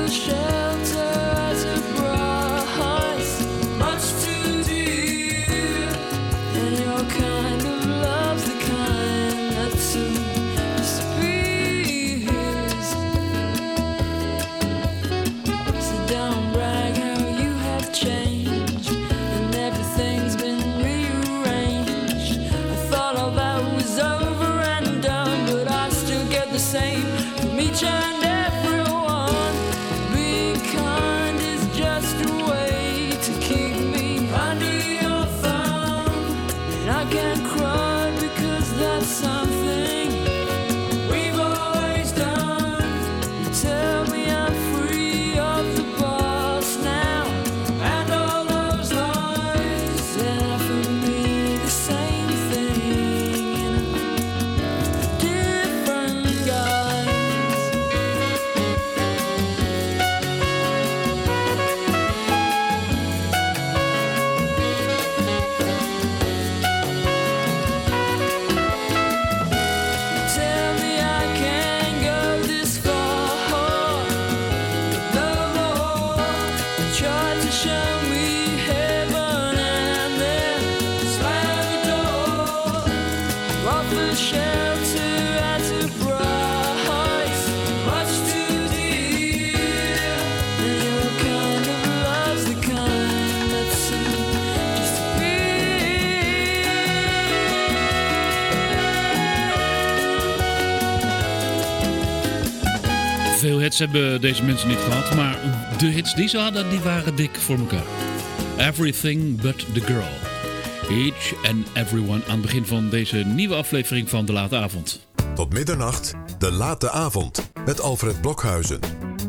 Veel hits hebben deze mensen niet gehad, maar de hits die ze hadden, die waren dik voor elkaar. Everything but the girl. Each and everyone aan het begin van deze nieuwe aflevering van De Late Avond. Tot middernacht, De Late Avond, met Alfred Blokhuizen.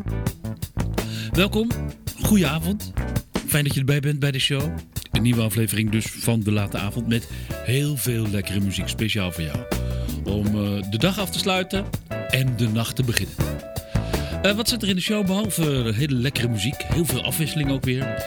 Welkom, goedenavond. Fijn dat je erbij bent bij de show. Een nieuwe aflevering dus van De Late Avond met heel veel lekkere muziek, speciaal voor jou. Om de dag af te sluiten en de nacht te beginnen. Wat zit er in de show behalve hele lekkere muziek? Heel veel afwisseling ook weer.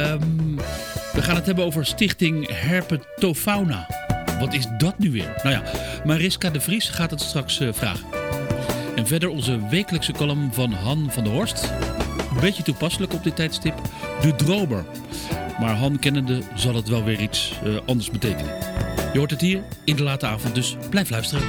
We gaan het hebben over Stichting Herpetofauna. Wat is dat nu weer? Nou ja, Mariska de Vries gaat het straks vragen. En verder onze wekelijkse column van Han van der Horst. Een beetje toepasselijk op dit tijdstip. De Dromer. Maar Han kennende zal het wel weer iets anders betekenen. Je hoort het hier in De Late Avond, dus blijf luisteren.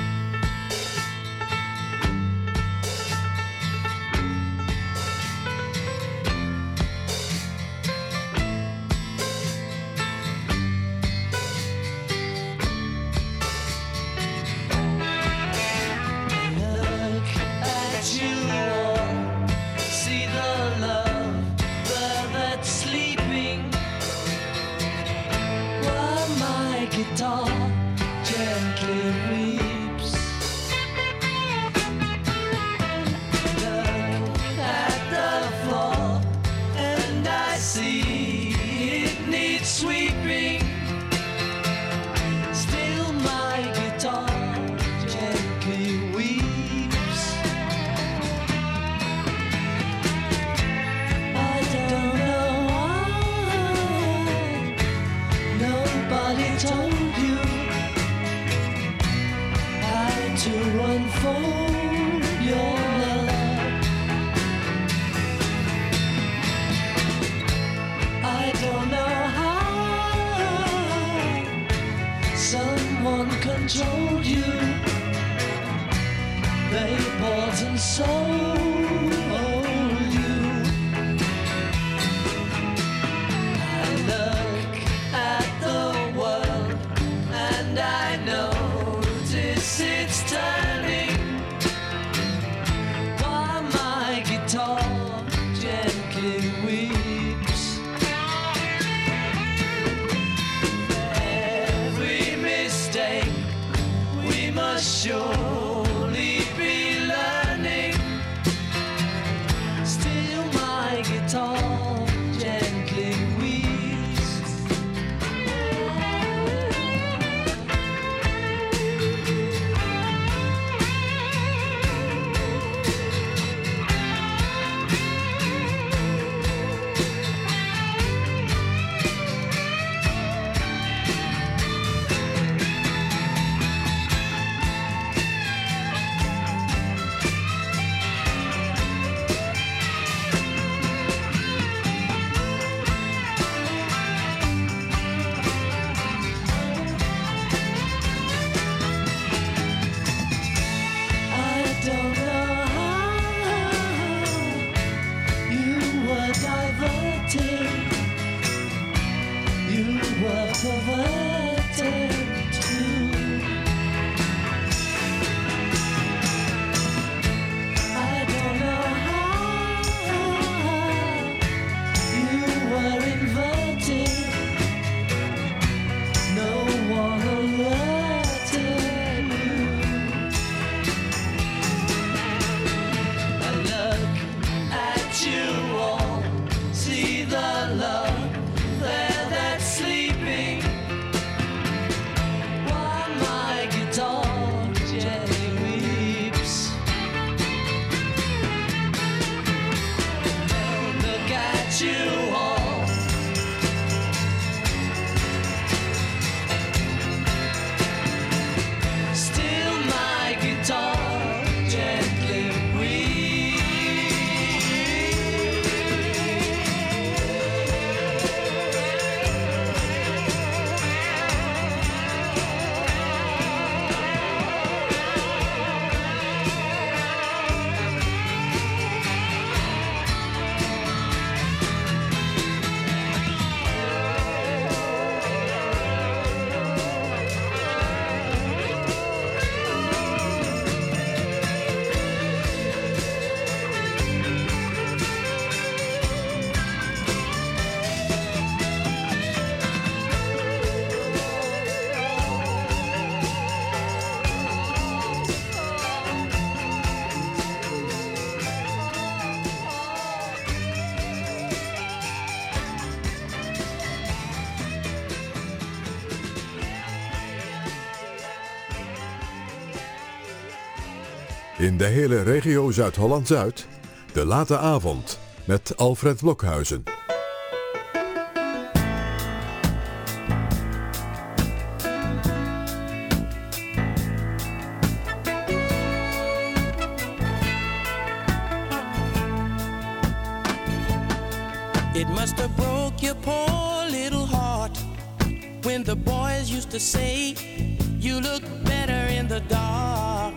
In de hele regio Zuid-Holland-Zuid, De Late Avond, met Alfred Blokhuizen. It must have broke your poor little heart when the boys used to say you look better in the dark.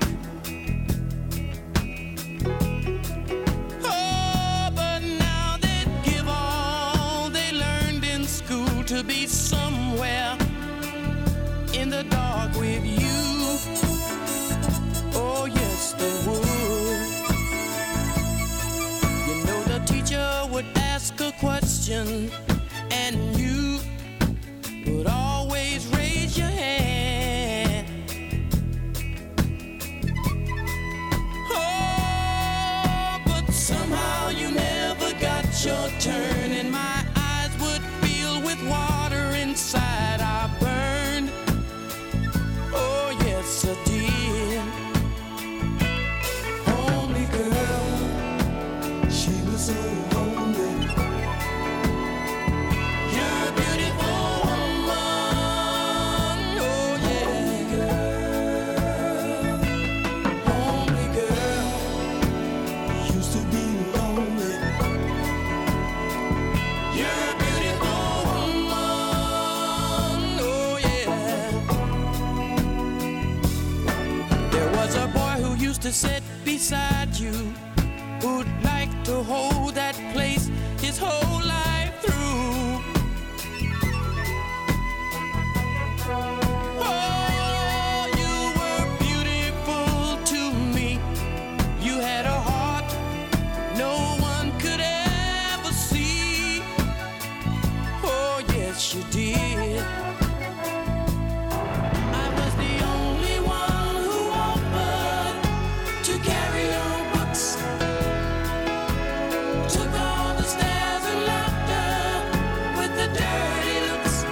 Oh, but now they give all they learned in school to be somewhere in the dark with you. Oh, yes, they would. You know the teacher would ask a question and you would always raise your hand. Oh, but somehow you never got your turn and my eyes would fill with water inside. I burned. Oh, yes, I did. Homely girl, she was so homely. You're a beautiful woman, oh yeah. Homely girl, used to be lonely. You're a beautiful woman, oh yeah. There was a boy who used to sit beside you, who'd like to hold that place his whole life through. Oh, you were beautiful to me. You had a heart no one could ever see. Oh, yes, you did. I was the only one who offered to carry your books. Took all the stares and laughter with the dirty looks.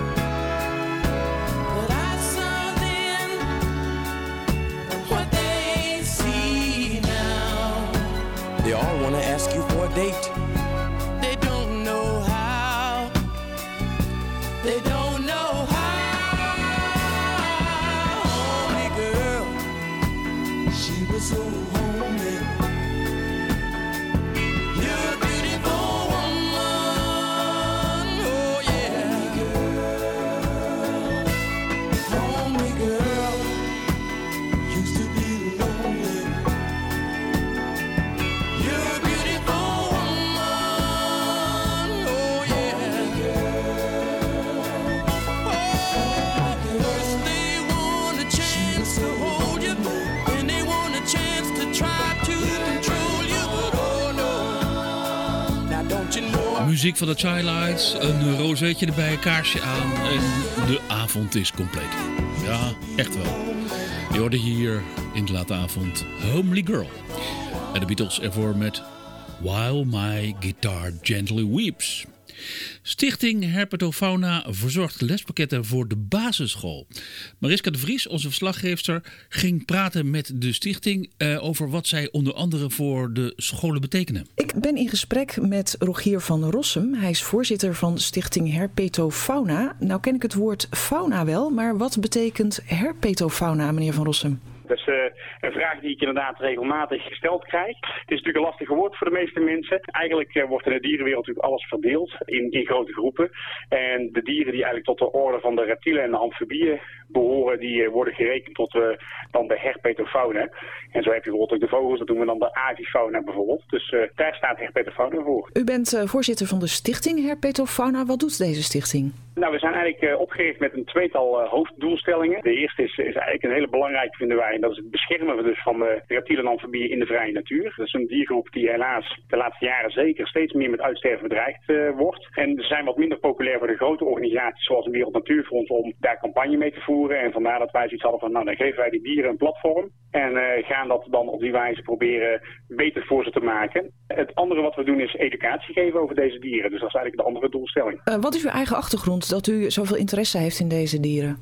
But I saw then what they see now. They all want to ask you for a date. They don't know how. They don't know how. Homely girl, she was so homely. You're a beautiful woman, oh yeah. Homely girl, used to be lonely. You're a beautiful woman, oh yeah. Oh, first they want a chance to hold you, and they want a chance to try to control you, but oh no. Now don't you know Muziek van de Childlights, een rozeetje erbij, een kaarsje aan en de avond is compleet. Ja, echt wel. Je hoorde hier in de late avond Homely Girl. En de Beatles ervoor met While My Guitar Gently Weeps. Stichting Herpetofauna verzorgt lespakketten voor de basisschool. Mariska de Vries, onze verslaggeefster, ging praten met de stichting over wat zij onder andere voor de scholen betekenen. Ik ben in gesprek met Rogier van Rossum. Hij is voorzitter van Stichting Herpetofauna. Nou ken ik het woord fauna wel, maar wat betekent herpetofauna, meneer van Rossum? Dat is een vraag die ik inderdaad regelmatig gesteld krijg. Het is natuurlijk een lastig woord voor de meeste mensen. Eigenlijk wordt in de dierenwereld natuurlijk alles verdeeld in grote groepen. En de dieren die eigenlijk tot de orde van de reptielen en de amfibieën behoren, die worden gerekend tot dan de herpetofauna. En zo heb je bijvoorbeeld ook de vogels, dat doen we dan de avifauna bijvoorbeeld. Dus daar staat herpetofauna voor. U bent voorzitter van de Stichting Herpetofauna. Wat doet deze stichting? Nou, we zijn eigenlijk opgericht met een tweetal hoofddoelstellingen. De eerste is eigenlijk een hele belangrijke, vinden wij. En dat is het beschermen dus van de reptielen en amfibieën in de vrije natuur. Dat is een diergroep die helaas de laatste jaren zeker steeds meer met uitsterven bedreigd wordt. En ze zijn wat minder populair voor de grote organisaties zoals een Wereld Natuurfonds om daar campagne mee te voeren. En vandaar dat wij zoiets hadden van, nou dan geven wij die dieren een platform. En gaan dat dan op die wijze proberen beter voor ze te maken. Het andere wat we doen is educatie geven over deze dieren. Dus dat is eigenlijk de andere doelstelling. Wat is uw eigen achtergrond dat u zoveel interesse heeft in deze dieren?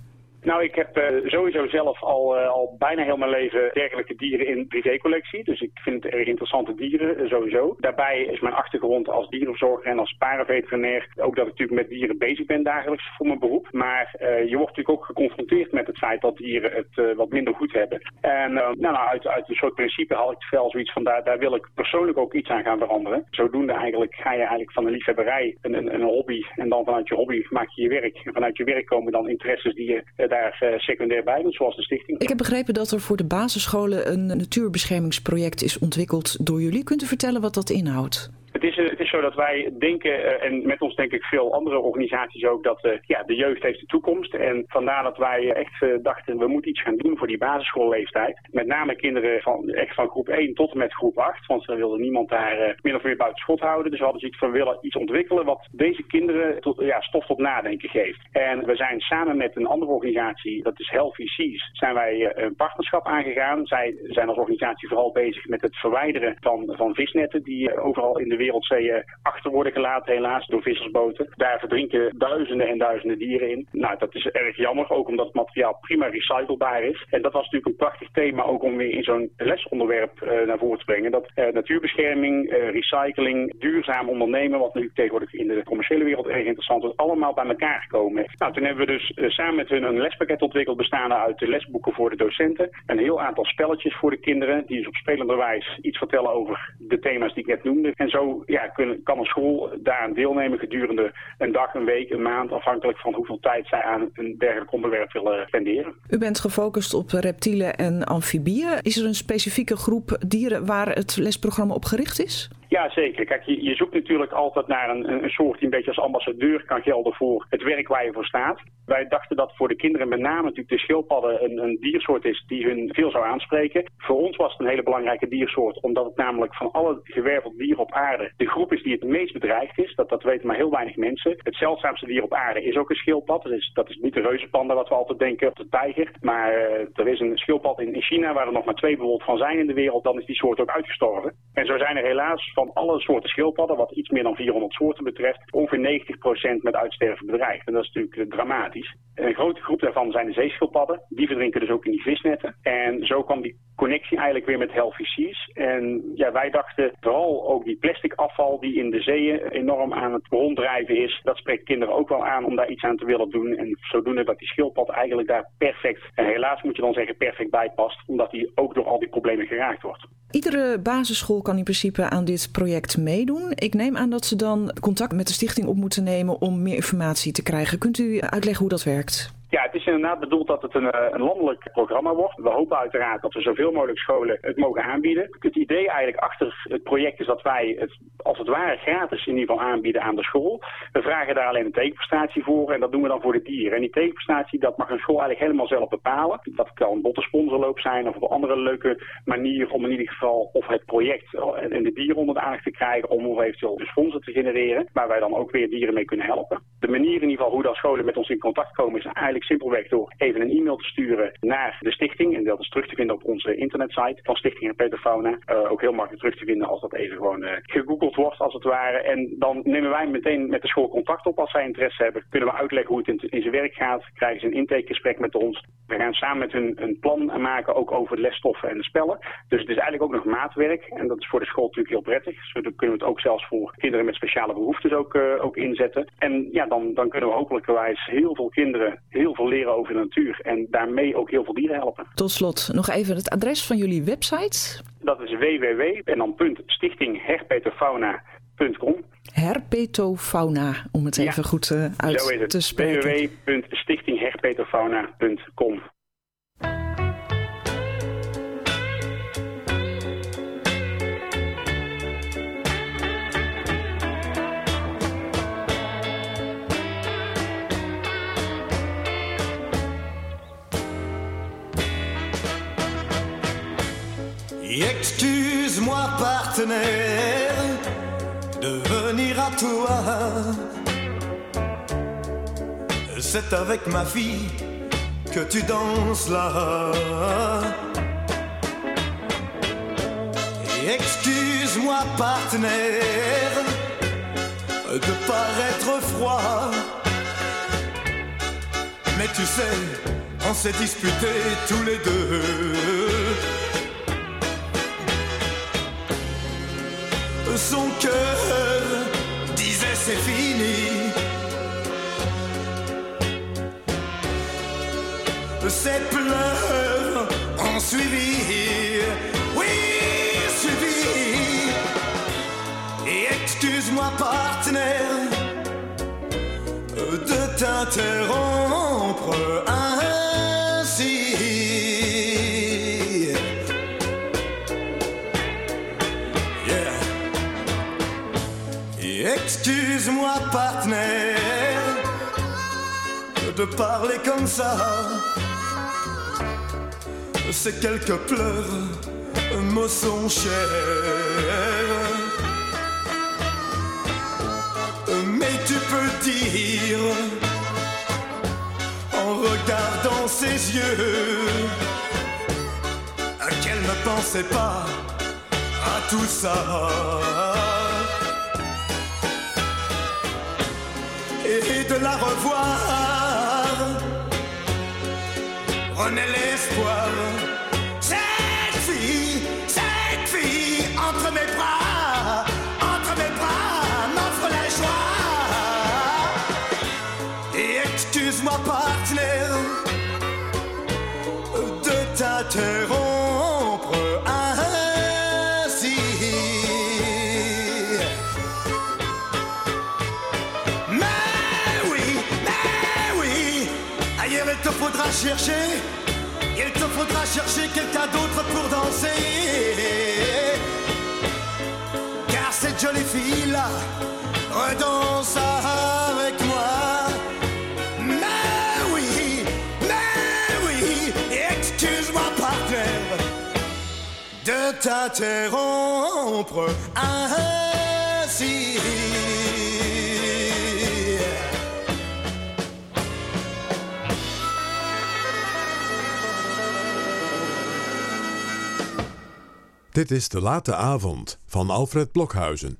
Nou, ik heb sowieso zelf al bijna heel mijn leven dergelijke dieren in privécollectie. Dus ik vind het erg interessante dieren, sowieso. Daarbij is mijn achtergrond als dierenverzorger en als paardenveterinair ook dat ik natuurlijk met dieren bezig ben dagelijks voor mijn beroep. Maar je wordt natuurlijk ook geconfronteerd met het feit dat dieren het wat minder goed hebben. En uit een soort principe had ik wel zoiets van daar wil ik persoonlijk ook iets aan gaan veranderen. Zodoende ga je eigenlijk van een liefhebberij een hobby en dan vanuit je hobby maak je je werk. En vanuit je werk komen dan interesses die je daar secundair bij doet, zoals de stichting. Ik heb begrepen dat er voor de basisscholen een natuurbeschermingsproject is ontwikkeld door jullie. Kunt u vertellen wat dat inhoudt? Het is zo dat wij denken, en met ons denk ik veel andere organisaties ook, dat de jeugd heeft de toekomst. En vandaar dat wij echt dachten, we moeten iets gaan doen voor die basisschoolleeftijd. Met name kinderen van groep 1 tot en met groep 8. Want er wilde niemand daar min of meer buiten schot houden. Dus we hadden zoiets van, we willen iets ontwikkelen wat deze kinderen stof tot nadenken geeft. En we zijn samen met een andere organisatie, dat is Healthy Seas, zijn wij een partnerschap aangegaan. Zij zijn als organisatie vooral bezig met het verwijderen van visnetten die overal in de wereldzeeën achter worden gelaten, helaas, door vissersboten. Daar verdrinken duizenden en duizenden dieren in. Nou, dat is erg jammer, ook omdat het materiaal prima recyclebaar is. En dat was natuurlijk een prachtig thema ook om weer in zo'n lesonderwerp naar voren te brengen. Dat natuurbescherming, recycling, duurzaam ondernemen, wat natuurlijk tegenwoordig in de commerciële wereld erg interessant is, allemaal bij elkaar gekomen. Nou, toen hebben we dus samen met hun een lespakket ontwikkeld, bestaande uit de lesboeken voor de docenten. Een heel aantal spelletjes voor de kinderen, die dus op spelende wijze iets vertellen over de thema's die ik net noemde. En zo kan een school daaraan deelnemen gedurende een dag, een week, een maand, afhankelijk van hoeveel tijd zij aan een dergelijk onderwerp willen spenderen. U bent gefocust op reptielen en amfibieën. Is er een specifieke groep dieren waar het lesprogramma op gericht is? Ja, zeker. Kijk, je zoekt natuurlijk altijd naar een soort die een beetje als ambassadeur kan gelden voor het werk waar je voor staat. Wij dachten dat voor de kinderen met name natuurlijk de schildpadden een diersoort is die hun veel zou aanspreken. Voor ons was het een hele belangrijke diersoort, omdat het namelijk van alle gewervelde dieren op aarde de groep is die het meest bedreigd is. Dat weten maar heel weinig mensen. Het zeldzaamste dier op aarde is ook een schildpad. Dat is niet de reuzenpanda wat we altijd denken, of de tijger. Maar er is een schildpad in China waar er nog maar 2 bijvoorbeeld van zijn in de wereld. Dan is die soort ook uitgestorven. En zo zijn er helaas van alle soorten schildpadden, wat iets meer dan 400 soorten betreft, ongeveer 90% met uitsterven bedreigd. En dat is natuurlijk dramatisch. Een grote groep daarvan zijn de zeeschildpadden. Die verdrinken dus ook in die visnetten. En zo kwam die connectie eigenlijk weer met Healthy Seas. En wij dachten vooral ook die plastic afval die in de zeeën enorm aan het ronddrijven is. Dat spreekt kinderen ook wel aan om daar iets aan te willen doen. En zodoende dat die schildpad eigenlijk daar perfect, en helaas moet je dan zeggen perfect bij past, omdat die ook door al die problemen geraakt wordt. Iedere basisschool kan in principe aan dit project meedoen. Ik neem aan dat ze dan contact met de stichting op moeten nemen om meer informatie te krijgen. Kunt u uitleggen hoe dat werkt? Ja, het is inderdaad bedoeld dat het een landelijk programma wordt. We hopen uiteraard dat we zoveel mogelijk scholen het mogen aanbieden. Het idee eigenlijk achter het project is dat wij het als het ware gratis in ieder geval aanbieden aan de school. We vragen daar alleen een tekenprestatie voor en dat doen we dan voor de dieren. En die tekenprestatie, dat mag een school eigenlijk helemaal zelf bepalen. Dat kan een botte sponsorloop zijn of op een andere leuke manier om in ieder geval of het project en de dieren onder de aandacht te krijgen om eventueel de sponsor te genereren, waar wij dan ook weer dieren mee kunnen helpen. De manier in ieder geval hoe dat scholen met ons in contact komen is eigenlijk simpelweg door even een e-mail te sturen naar de stichting. En dat is terug te vinden op onze internetsite van Stichting Her Peter Fauna. Ook heel makkelijk terug te vinden als dat even gewoon gegoogeld wordt als het ware. En dan nemen wij meteen met de school contact op als zij interesse hebben. Kunnen we uitleggen hoe het in zijn werk gaat. Krijgen ze een intakegesprek met ons. We gaan samen met hun een plan maken ook over de lesstoffen en de spellen. Dus het is eigenlijk ook nog maatwerk. En dat is voor de school natuurlijk heel prettig. Dus dan kunnen we het ook zelfs voor kinderen met speciale behoeftes ook inzetten. En ja, dan kunnen we hopelijkerwijs heel veel kinderen heel veel leren over de natuur en daarmee ook heel veel dieren helpen. Tot slot nog even het adres van jullie website. Dat is www.stichtingherpeterfauna.com. Herpetofauna, om het even goed uit te spreken. www.stichtingherpeterfauna.com. Excuse-moi partenaire de venir à toi. C'est avec ma fille que tu danses là. Excuse-moi partenaire de paraître froid. Mais tu sais, on s'est disputés tous les deux. Son cœur disait c'est fini. Ses pleurs ont suivi, oui, suivi. Et excuse-moi partenaire de t'interrompre ainsi. Yeah. Et excuse-moi partenaire de parler comme ça. Ces quelques pleurs me sont chers. Mais tu peux dire, en regardant ses yeux, qu'elle ne pensait pas à tout ça. Et de la revoir renaît l'espoir. Cette fille entre mes bras m'offre la joie. Et excuse-moi partenaire de t'interrompre ainsi. Mais oui, ailleurs il te faudra chercher. Il te faudra chercher quelqu'un d'autre pour danser. Car cette jolie fille-là redanse avec moi. Mais oui, excuse-moi partenaire de t'interrompre ainsi. Dit is De Late Avond van Alfred Blokhuizen.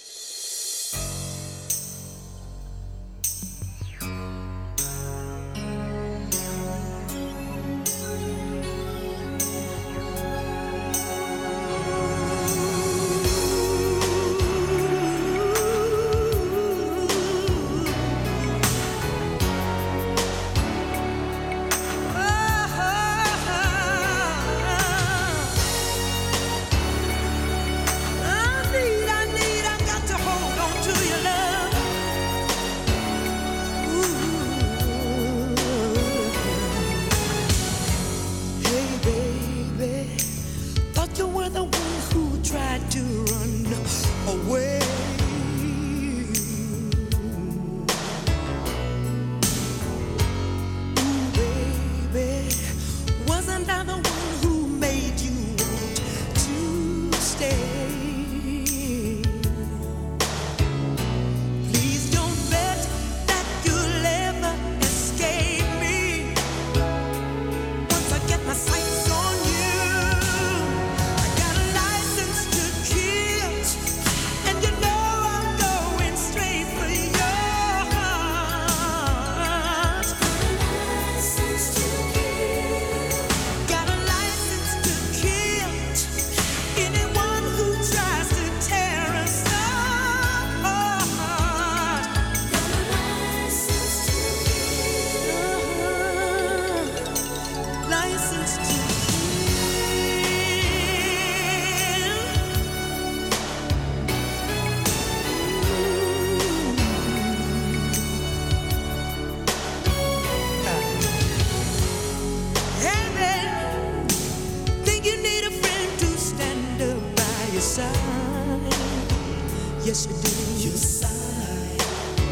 Yes, you do. You sigh.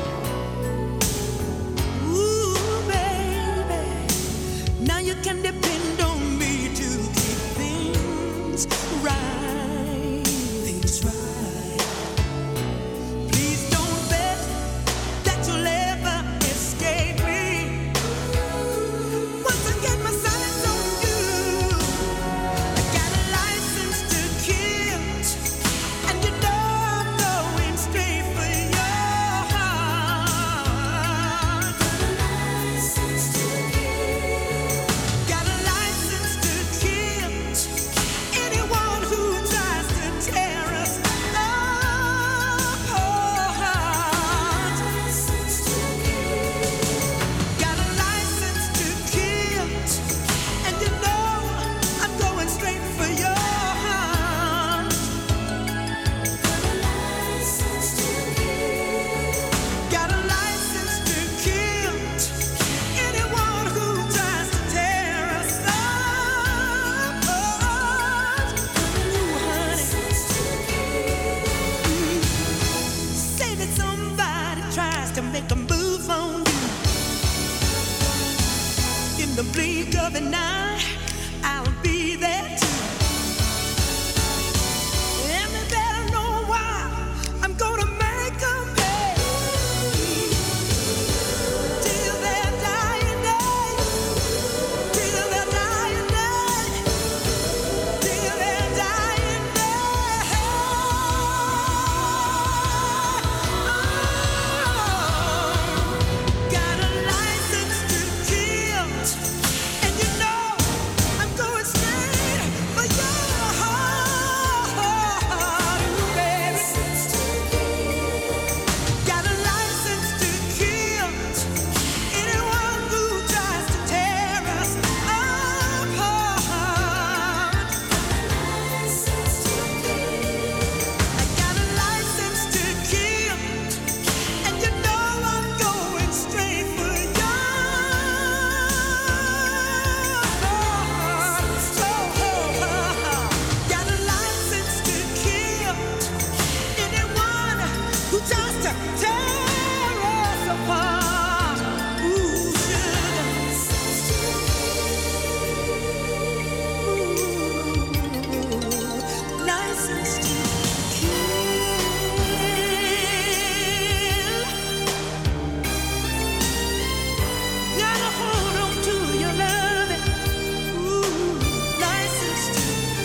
Ooh, baby. Now you can depend on me to keep things right. Things right. Please don't bet that you'll ever escape me. Once I get my sights on you, I got a license to kill, and you know I'm going straight for you. the night, I'll be there too. And they better know why I'm gonna make them pay till their dying day, till their dying day, till their dying day. Got a license to kill, and you know I'm going straight for your heart, baby. Got a license to kill anyone who tries to tear us apart. I got a license to kill, and you know I'm going straight for your heart. Got a license to kill anyone who tries to tear us apart. Ooh, sugar. Ooh, license to kill. Gotta hold on to your loving. Ooh, license to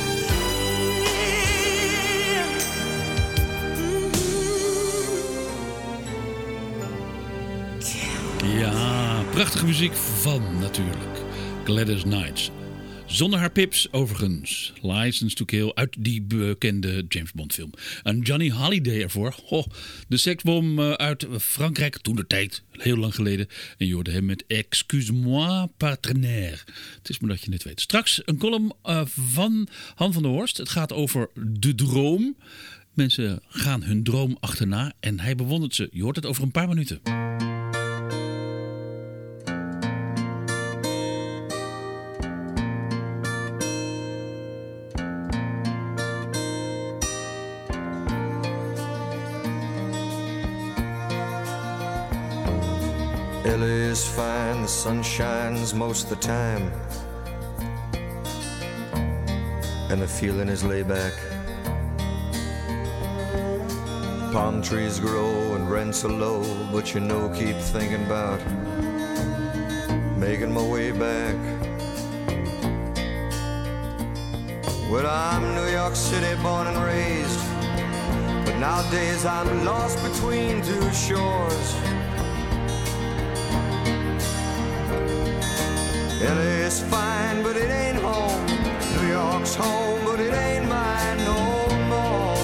kill. Ja, prachtige muziek van natuurlijk Gladys Knight. Zonder haar pips overigens. License to Kill uit die bekende James Bond film. En Johnny Hallyday ervoor. Oh, de seksbom uit Frankrijk. Toen de tijd, heel lang geleden. En je hoorde hem met Excuse-moi partenaire. Het is maar dat je het weet. Straks een column van Han van der Horst. Het gaat over de droom. Mensen gaan hun droom achterna. En hij bewondert ze. Je hoort het over een paar minuten. LA is fine, the sun shines most of the time, and the feeling is laid back. Palm trees grow and rents are low, but you know, keep thinking about making my way back. Well, I'm New York City born and raised, but nowadays I'm lost between two shores. LA is fine, but it ain't home. New York's home, but it ain't mine no more.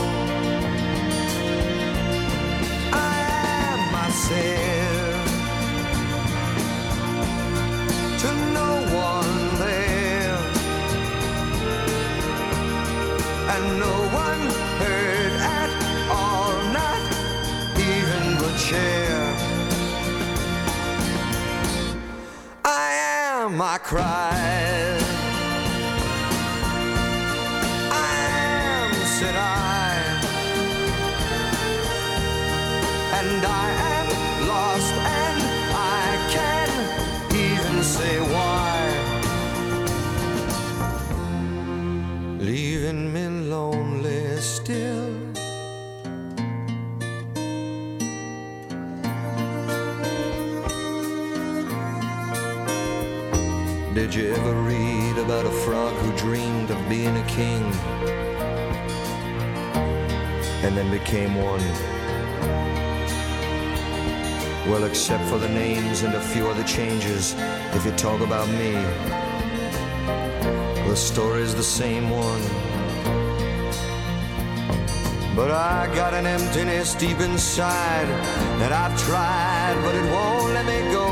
I am myself to no one there, and no one heard at all, not even the chair. I cry, I am, said I, and I am lost, and I can't even say why. Leaving me lonely still. Did you ever read about a frog who dreamed of being a king and then became one? Well, except for the names and a few other changes, if you talk about me, the story's the same one. But I got an emptiness deep inside that I've tried, but it won't let me go.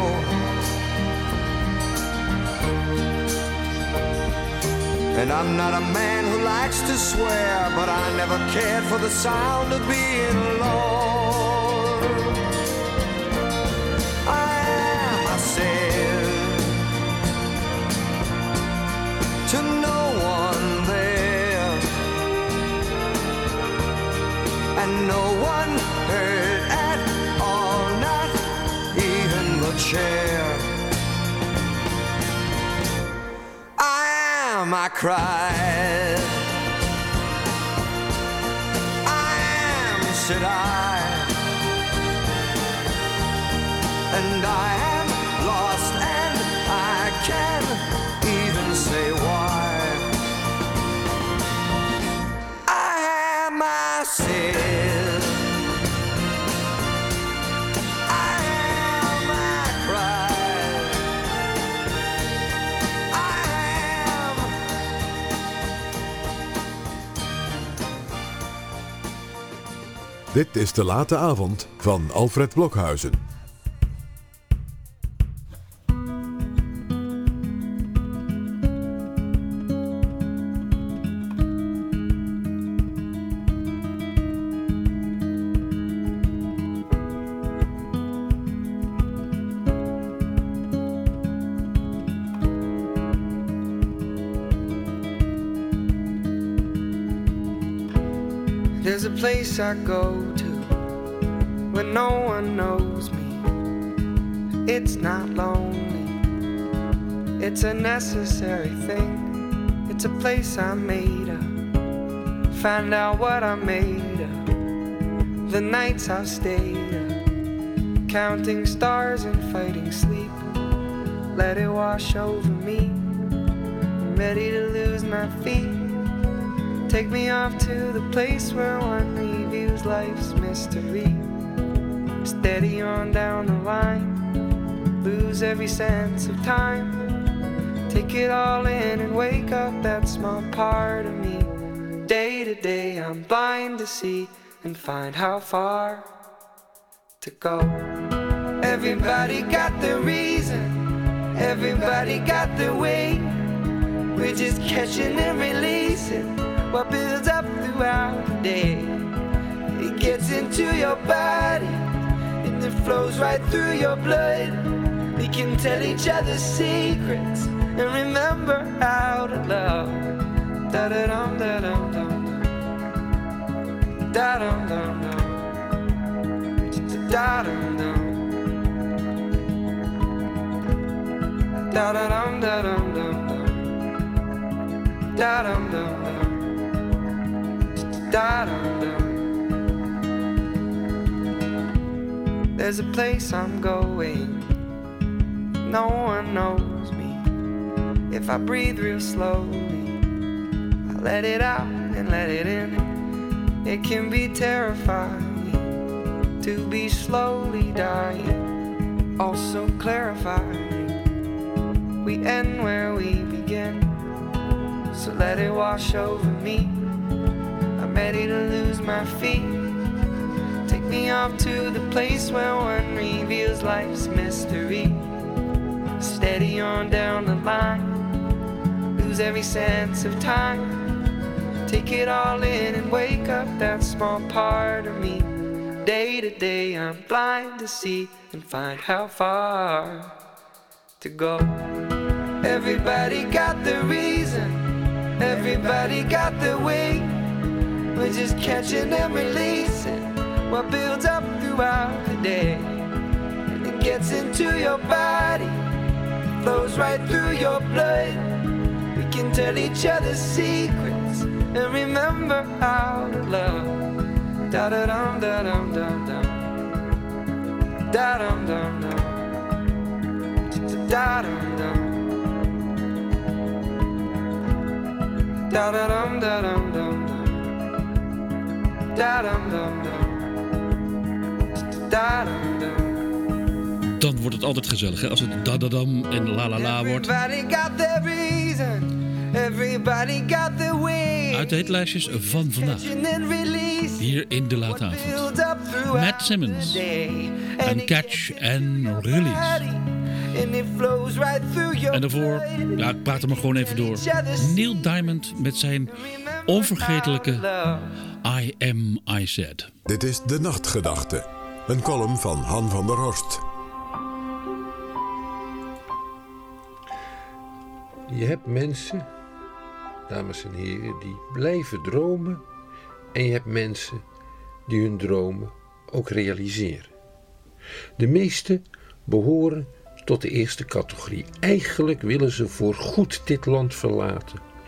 And I'm not a man who likes to swear, but I never cared for the sound of being alone. I am myself to no one there, and no one heard at all, not even the chair. am, I cried. I am, said I, and I am lost, and I can't even say why. I am, I said. I am, I cried. I am. Dit is De Late Avond van Alfred Blokhuizen. There's a place I go to when no one knows me. It's not lonely, it's a necessary thing. It's a place I made up, find out what I made of. The nights I've stayed up, counting stars and fighting sleep. Let it wash over me, I'm ready to lose my feet. Take me off to the place where one reviews life's mystery. Steady on down the line, lose every sense of time. Take it all in and wake up that small part of me. Day to day I'm blind to see and find how far to go. Everybody got their reason, everybody got their way. We're just catching and releasing what builds up throughout the day. It gets into your body and it flows right through your blood. We can tell each other secrets and remember how to love. Da da dum da dum dum da dum dum dum da dum dum da da dum da dum dum da dum dum dum. There's a place I'm going, no one knows me. If I breathe real slowly, I let it out and let it in. It can be terrifying to be slowly dying, also clarifying. We end where we begin, so let it wash over me. I'm ready to lose my feet. Take me off to the place where one reveals life's mystery. Steady on down the line, lose every sense of time. Take it all in and wake up that small part of me. Day to day I'm blind to see and find how far to go. Everybody got their reason, everybody got their way. We're just catching and releasing what builds up throughout the day. And it gets into your body, flows right through your blood. We can tell each other secrets and remember how to love. Da da dum da dum dum dum da dum dum dum da dum dum da da dum da dum dum. Dan wordt het altijd gezellig, hè? Als het dadadam en la la la wordt. Uit de hitlijstjes van vandaag. Hier in De Late Avond. Matt Simmons. En Catch and Release. En daarvoor, ja, ik praat er maar gewoon even door. Neil Diamond met zijn onvergetelijke I Am I Said. Dit is De Nachtgedachte, een column van Han van der Horst. Je hebt mensen, dames en heren, die blijven dromen. En je hebt mensen die hun dromen ook realiseren. De meesten behoren tot de eerste categorie. Eigenlijk willen ze voorgoed dit land verlaten.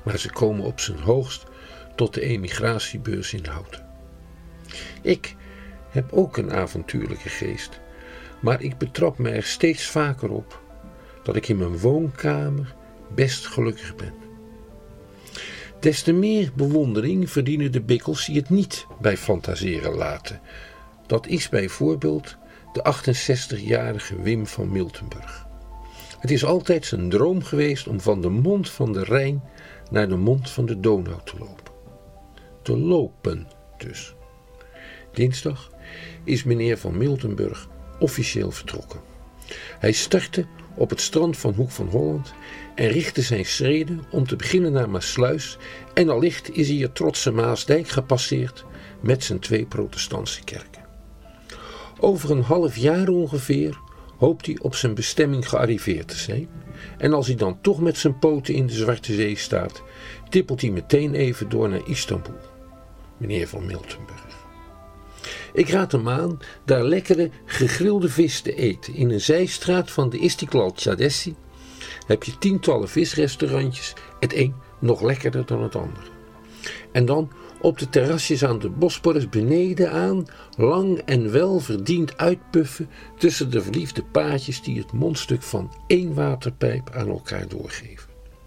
maar ze komen op zijn hoogst tot de emigratiebeurs in Houten. Ik heb ook een avontuurlijke geest, maar ik betrap me er steeds vaker op dat ik in mijn woonkamer best gelukkig ben. Des te meer bewondering verdienen de bikkels die het niet bij fantaseren laten. Dat is bijvoorbeeld de 68-jarige Wim van Miltenburg. Het is altijd zijn droom geweest om van de mond van de Rijn naar de mond van de Donau te lopen. Te lopen dus. Dinsdag is meneer van Miltenburg officieel vertrokken. Hij startte op het strand van Hoek van Holland en richtte zijn schreden om te beginnen naar Maassluis en allicht is hij het trotse Maasdijk gepasseerd met zijn 2 protestantse kerken. Over een half jaar ongeveer hoopt hij op zijn bestemming gearriveerd te zijn en als hij dan toch met zijn poten in de Zwarte Zee staat, tippelt hij meteen even door naar Istanbul, meneer van Miltenburg. Ik raad hem aan daar lekkere gegrilde vis te eten. In een zijstraat van de Istiklal Caddesi heb je tientallen visrestaurantjes, het een nog lekkerder dan het andere. En dan op de terrasjes aan de Bosporus beneden aan, lang en wel verdiend uitpuffen tussen de verliefde paartjes die het mondstuk van 1 waterpijp aan elkaar doorgeven.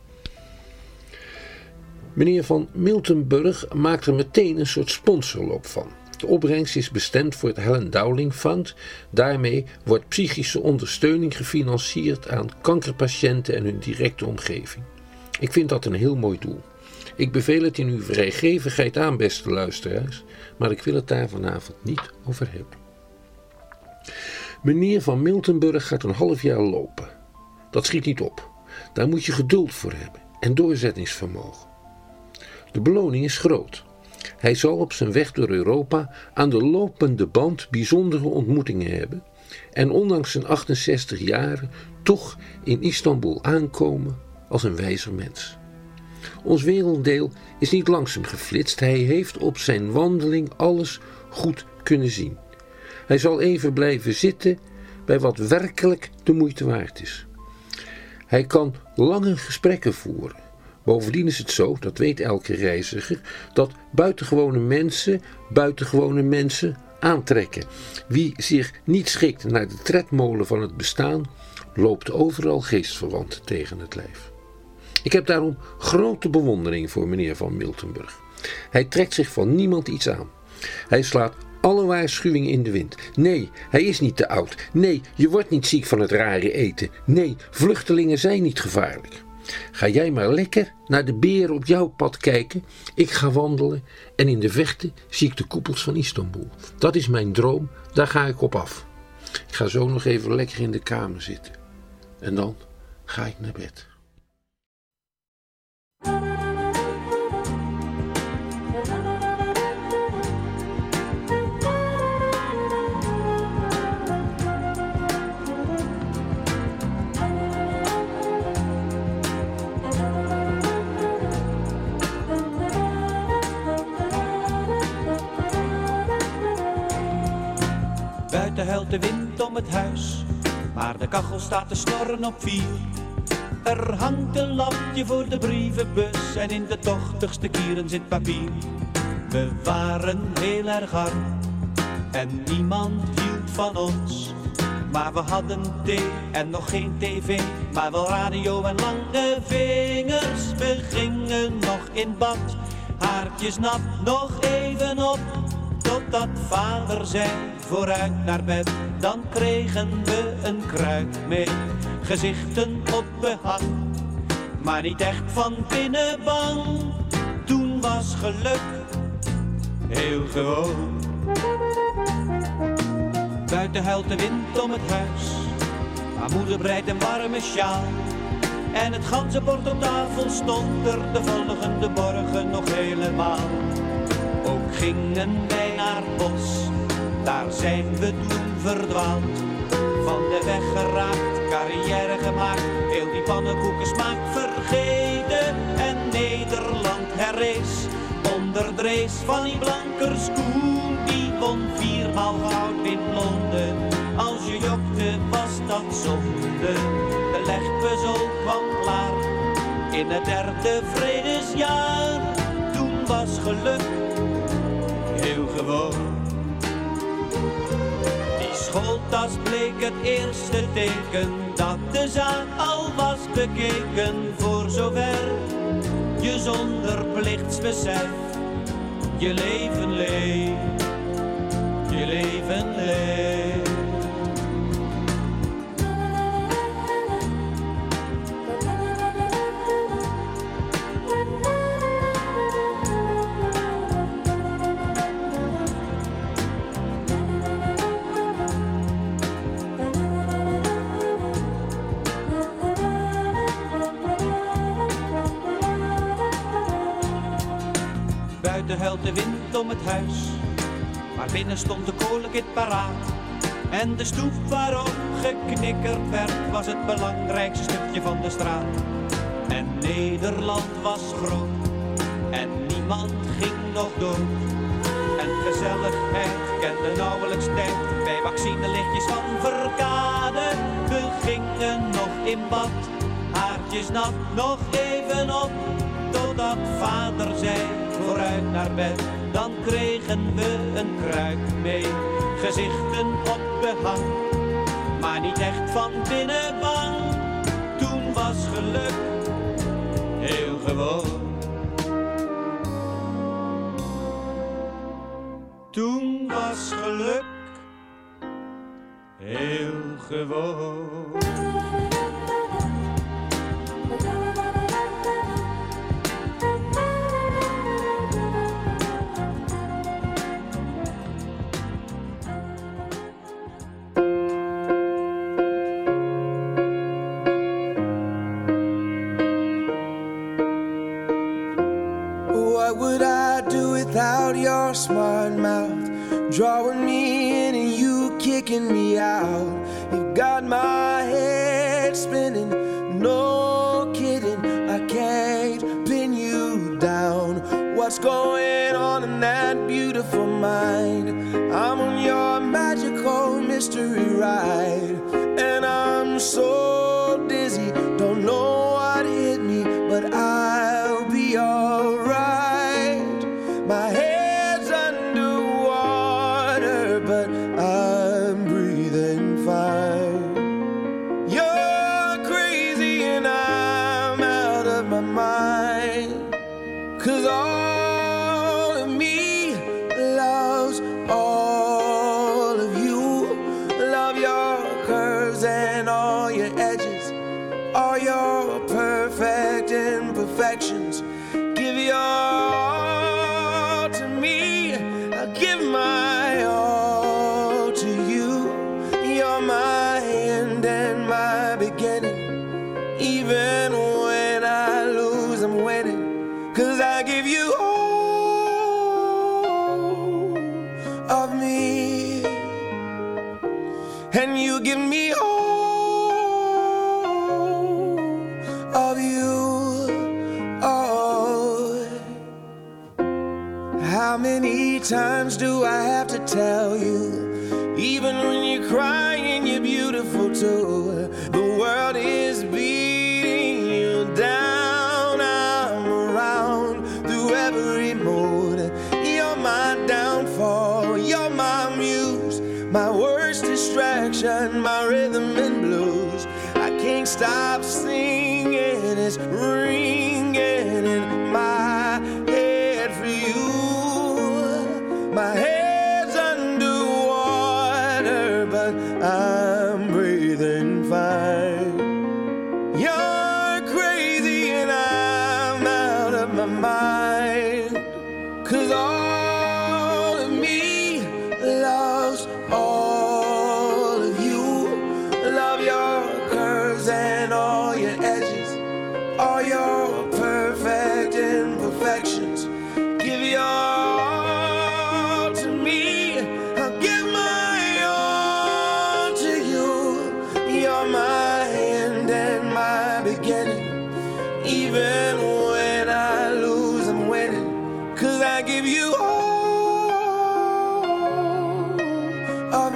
Meneer van Miltenburg maakt er meteen een soort sponsorloop van. De opbrengst is bestemd voor het Helen Dowling Fund. Daarmee wordt psychische ondersteuning gefinancierd aan kankerpatiënten en hun directe omgeving. Ik vind dat een heel mooi doel. Ik beveel het in uw vrijgevigheid aan, beste luisteraars, maar ik wil het daar vanavond niet over hebben. Meneer van Miltenburg gaat een half jaar lopen. Dat schiet niet op. Daar moet je geduld voor hebben en doorzettingsvermogen. De beloning is groot. Hij zal op zijn weg door Europa aan de lopende band bijzondere ontmoetingen hebben en ondanks zijn 68 jaren toch in Istanbul aankomen als een wijzer mens. Ons werelddeel is niet langzaam geflitst, hij heeft op zijn wandeling alles goed kunnen zien. Hij zal even blijven zitten bij wat werkelijk de moeite waard is. Hij kan lange gesprekken voeren. Bovendien is het zo, dat weet elke reiziger, dat buitengewone mensen aantrekken. Wie zich niet schikt naar de tredmolen van het bestaan, loopt overal geestverwanten tegen het lijf. Ik heb daarom grote bewondering voor meneer van Miltenburg. Hij trekt zich van niemand iets aan. Hij slaat alle waarschuwingen in de wind. Nee, hij is niet te oud. Nee, je wordt niet ziek van het rare eten. Nee, vluchtelingen zijn niet gevaarlijk. Ga jij maar lekker naar de beren op jouw pad kijken. Ik ga wandelen en in de verte zie ik de koepels van Istanbul. Dat is mijn droom, daar ga ik op af. Ik ga zo nog even lekker in de kamer zitten. En dan ga ik naar bed. Buiten huilt de wind om het huis, maar de kachel staat te snorren op 4. Er hangt een lampje voor de brievenbus en in de tochtigste kieren zit papier. We waren heel erg arm en niemand hield van ons. Maar we hadden thee en nog geen tv, maar wel radio en lange vingers. We gingen nog in bad, haartjes nat, nog even op. Totdat vader zei, vooruit naar bed, dan kregen we een kruik mee. Gezichten op behang, maar niet echt van binnen bang. Toen was geluk heel gewoon. Buiten huilt de wind om het huis, maar moeder breidt een warme sjaal. En het ganzenbord op tafel stond er de volgende morgen nog helemaal. Ook gingen wij naar het bos, daar zijn we toen verdwaald. Van de weg geraakt, carrière gemaakt, heel die pannenkoekensmaak vergeten. En Nederland herrees, onder de race van die Blankerskoen. Die won 4-maal goud in Londen, als je jokte was dat zonde. De legpuzzel kwam klaar, In het derde vredesjaar, toen was geluk heel gewoon. Die schooltas bleek het eerste teken dat de zaak al was bekeken. Voor zover je zonder plichtsbesef je leven leeft, je leven leeft. Buiten huilt de wind om het huis, maar binnen stond de kolenkit paraat. En de stoep waarop geknikkerd werd, was het belangrijkste stukje van de straat. En Nederland was groot, en niemand ging nog dood. En gezelligheid kende nauwelijks tijd, bij vaccinelichtjes van Verkade. We gingen nog in bad, haartjes nat, nog even op, totdat vader zei, vooruit naar bed. Dan kregen we een kruik mee, gezichten op behang, maar niet echt van binnen bang. Toen was geluk heel gewoon. Toen was geluk heel gewoon. What would I do without your smart mouth, drawing me in and you kicking me out? You got my head spinning, no kidding, I can't pin you down. What's going on in that beautiful mind? I'm on your magical mystery ride, and I'm so dizzy, don't know what hit me, but I'll be alright. My head's underwater, but I'm breathing fine. You're crazy and I'm out of my mind, 'cause all of me loves all of you. Love your curves and all your edges, all your perfect imperfections. Give your all to me, I'll give my all to you. You're my end and my beginning. Even when I lose, I'm winning, 'cause I give you all of me, and you give me all of you. Oh, how many times do I have to tell you? Even when you're crying, you're beautiful too. The world is beating you down. I'm around through every mood. You're my downfall, you're my muse, my worst distraction, my rhythm and blues. I can't stop singing, it's ringing in my head for you. My head's underwater, but I'm breathing fine. You're crazy and I'm out of my mind, 'cause all of me loves all of you. Love your curves and all your edges, all your perfect imperfections. Give your all to me, I'll give my all to you. You're my end and my beginning. Even when I lose, I'm winning, 'cause I give you all of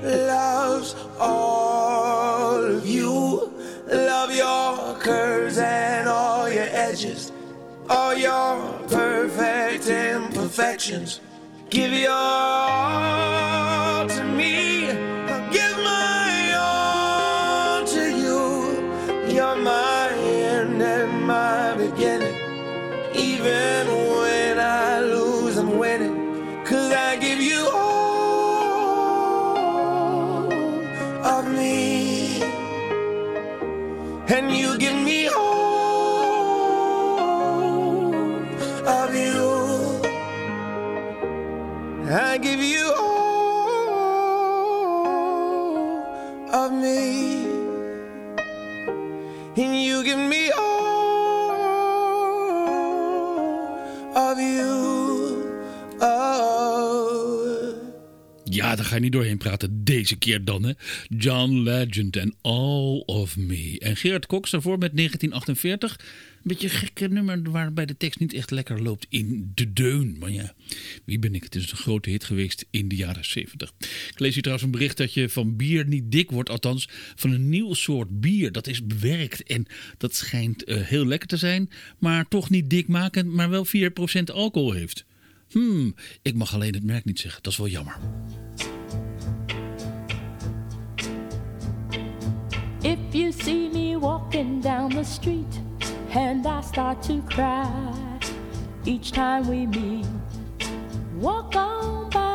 loves all of you. Love your curves and all your edges, all your perfect imperfections. Give your all to me, I'll give my all to you. You're my end and my beginning. Even when I lose, I'm winning. 'Cause I give you all of me, and you give me all of you. I give you all of me, and you give me all of you. Ja, daar ga je niet doorheen praten. Deze keer dan, hè. John Legend en All of Me. En Gerard Cox daarvoor met 1948. Een beetje een gekke nummer waarbij de tekst niet echt lekker loopt in de deun. Maar ja, wie ben ik? Het is een grote hit geweest in de jaren 70. Ik lees hier trouwens een bericht dat je van bier niet dik wordt. Althans, van een nieuw soort bier. Dat is bewerkt en dat schijnt heel lekker te zijn. Maar toch niet dikmakend, maar wel 4% alcohol heeft. Ik mag alleen het merk niet zeggen. Dat is wel jammer. If you see me walking down the street and I start to cry each time we meet, walk on by.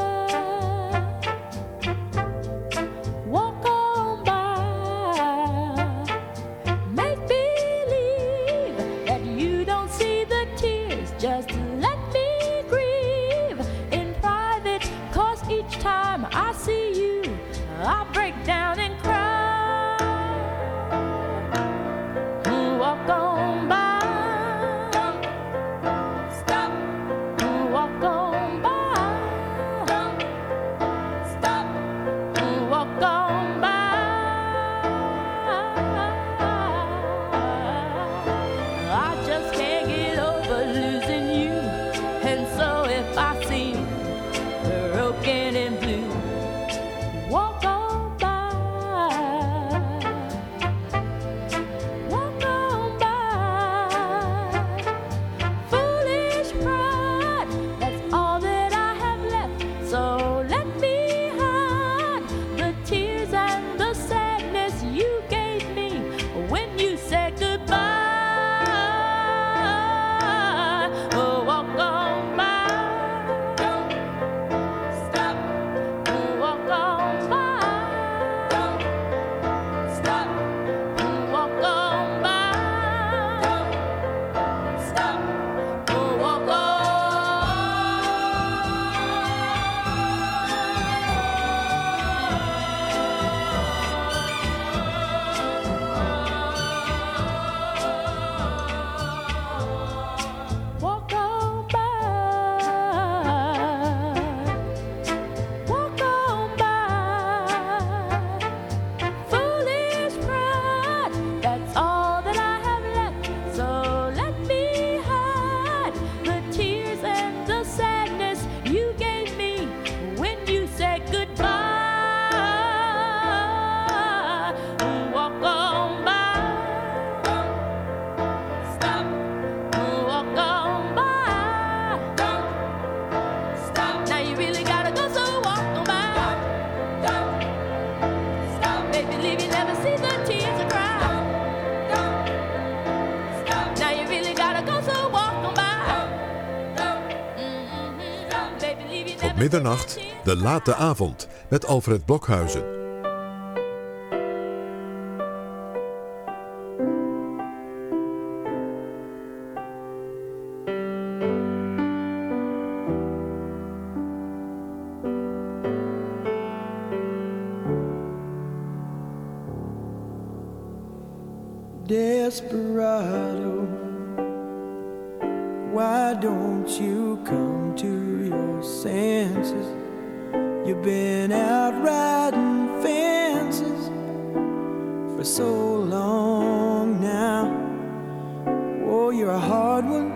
Walk on by. Make believe that you don't see the tears. Just let me grieve in private, 'cause each time I see you, I break down and cry. Walk on by. Stop. Walk on by. Stop. Walk on by. I just can't get over losing you, and so if I seem broken and blue, walk on by. Walk on by. Foolish pride, that's all that I have left. So let me hide the tears and the sadness you gave me when you said goodbye. Oh, walk on by. Don't stop. Walk on by. Don't stop. Walk on by. Don't stop. Walk on. Walk on by. Walk on by. Foolish pride, that's all that I have left. So let me hide the tears and the sadness you gave me when you said goodbye. Walk on by. Don't stop. Walk on by. Don't stop. Now you really gotta go, so walk on by. Don't stop. Baby, leave you never see the tears I cry. Don't stop. Now you really gotta go, so walk on by. Baby, leave you Tot never middernacht, de late avond met Alfred Blokhuizen. Desperado, why don't you come to your senses? You've been out riding fences for so long now. Oh, you're a hard one,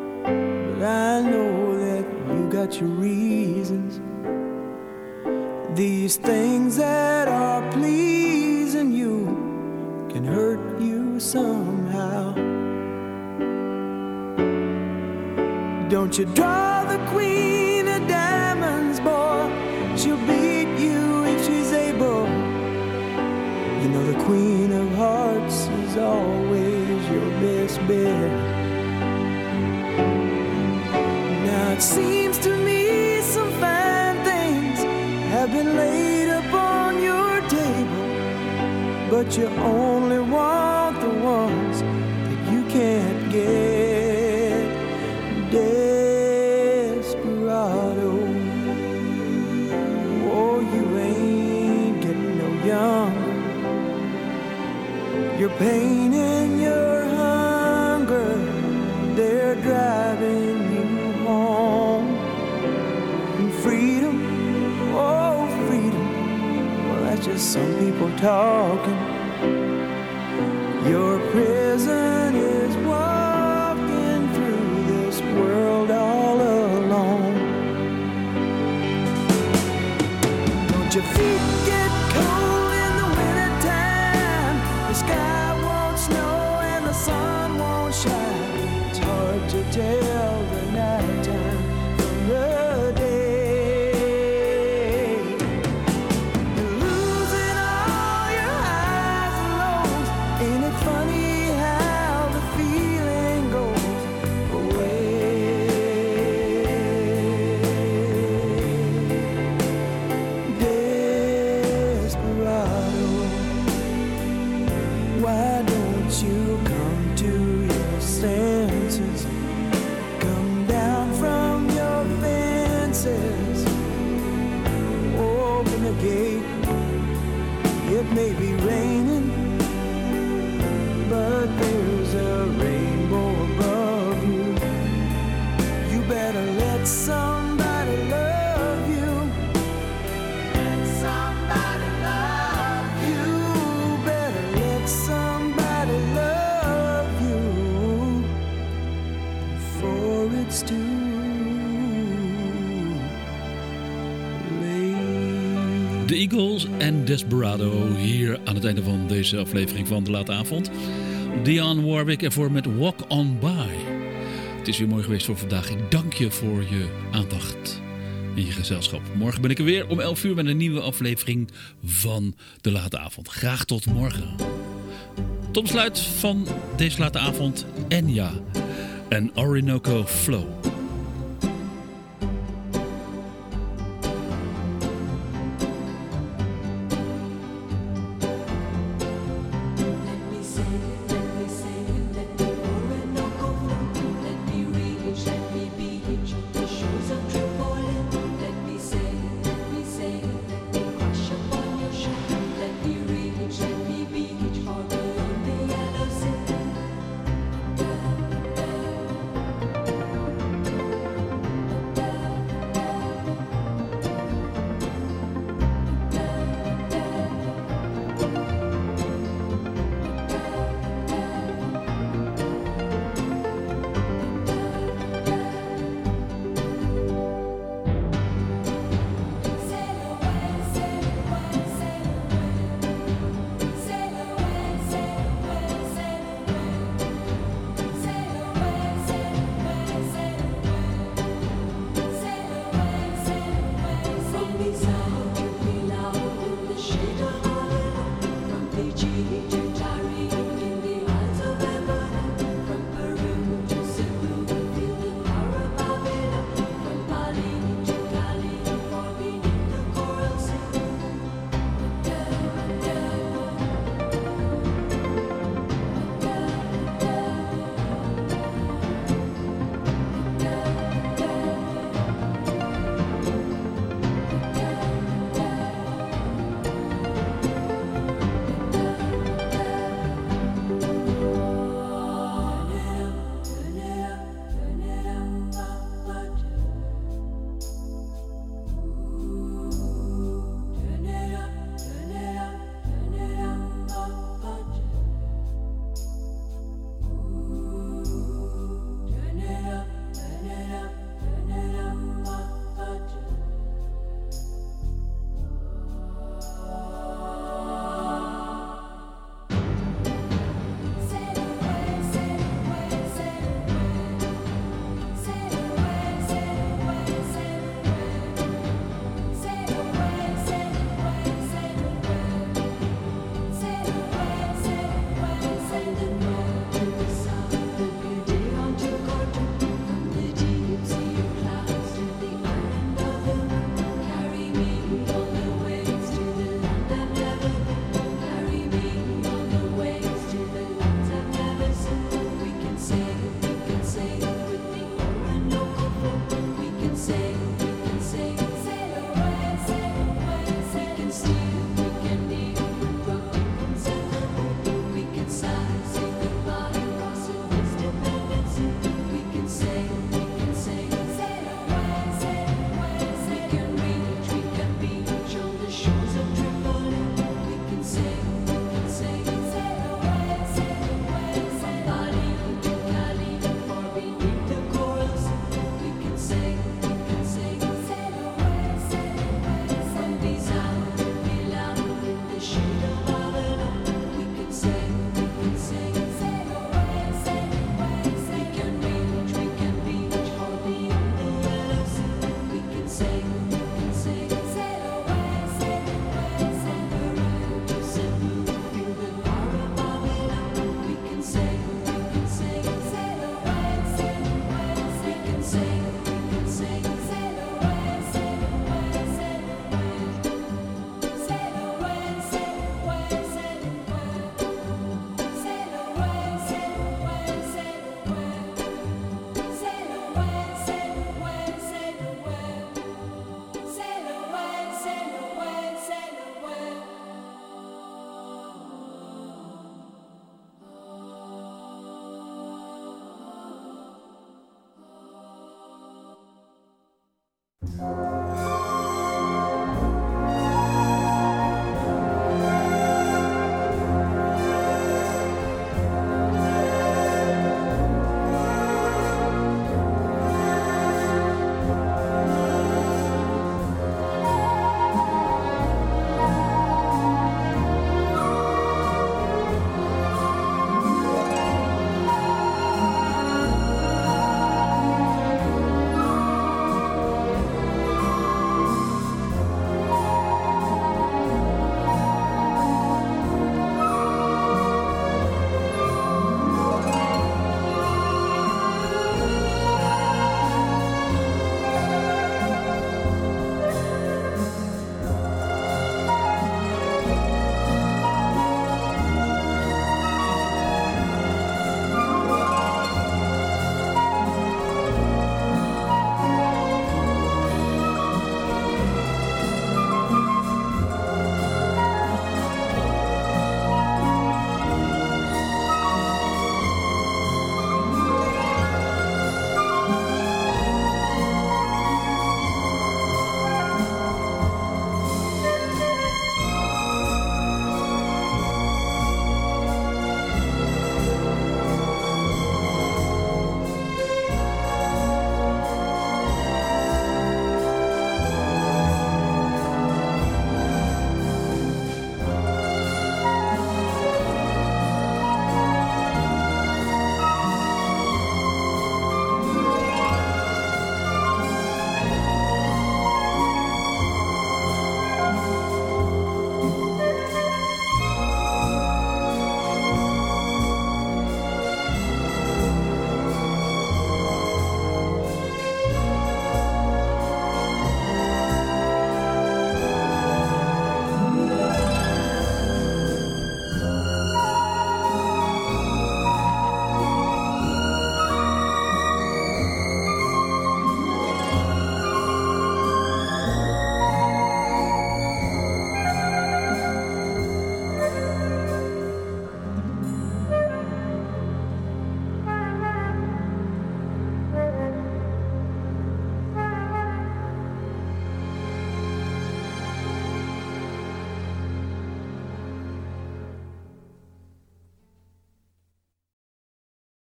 but I know that you got your reasons. These things that are pleasing you can hurt you somehow. Don't you draw the queen of diamonds, boy. She'll beat you if she's able. You know the queen of hearts is always your best bet. Now it seems to me some fine things have been laid upon your table, but you only want the ones that you can't get. Desperado, oh, you ain't getting no younger. Your pain and your hunger, they're driving you home. And freedom, oh freedom, well that's just some people talking. Your prison is walking through this world all alone. Don't your feet get cold in the wintertime? The sky won't snow and the sun won't shine. It's hard to tell the nighttime from the day. You're losing all your highs and lows. Ain't it funny how the feeling goes away? Desperado, why don't you come to your senses? Come down from your fences. Open the gate. It may be raining, but there's a rainbow above you. You better let somebody love you. Let somebody love you. Better let somebody love you before it's too late. De Eagles en Desperado hier aan het einde van deze aflevering van De Late Avond. Dionne Warwick ervoor met Walk On By. Het is weer mooi geweest voor vandaag. Ik dank je voor je aandacht en je gezelschap. Morgen ben ik er weer om 11 uur met een nieuwe aflevering van De Late Avond. Graag tot morgen. Tot besluit van deze Late Avond Enya en Orinoco Flow.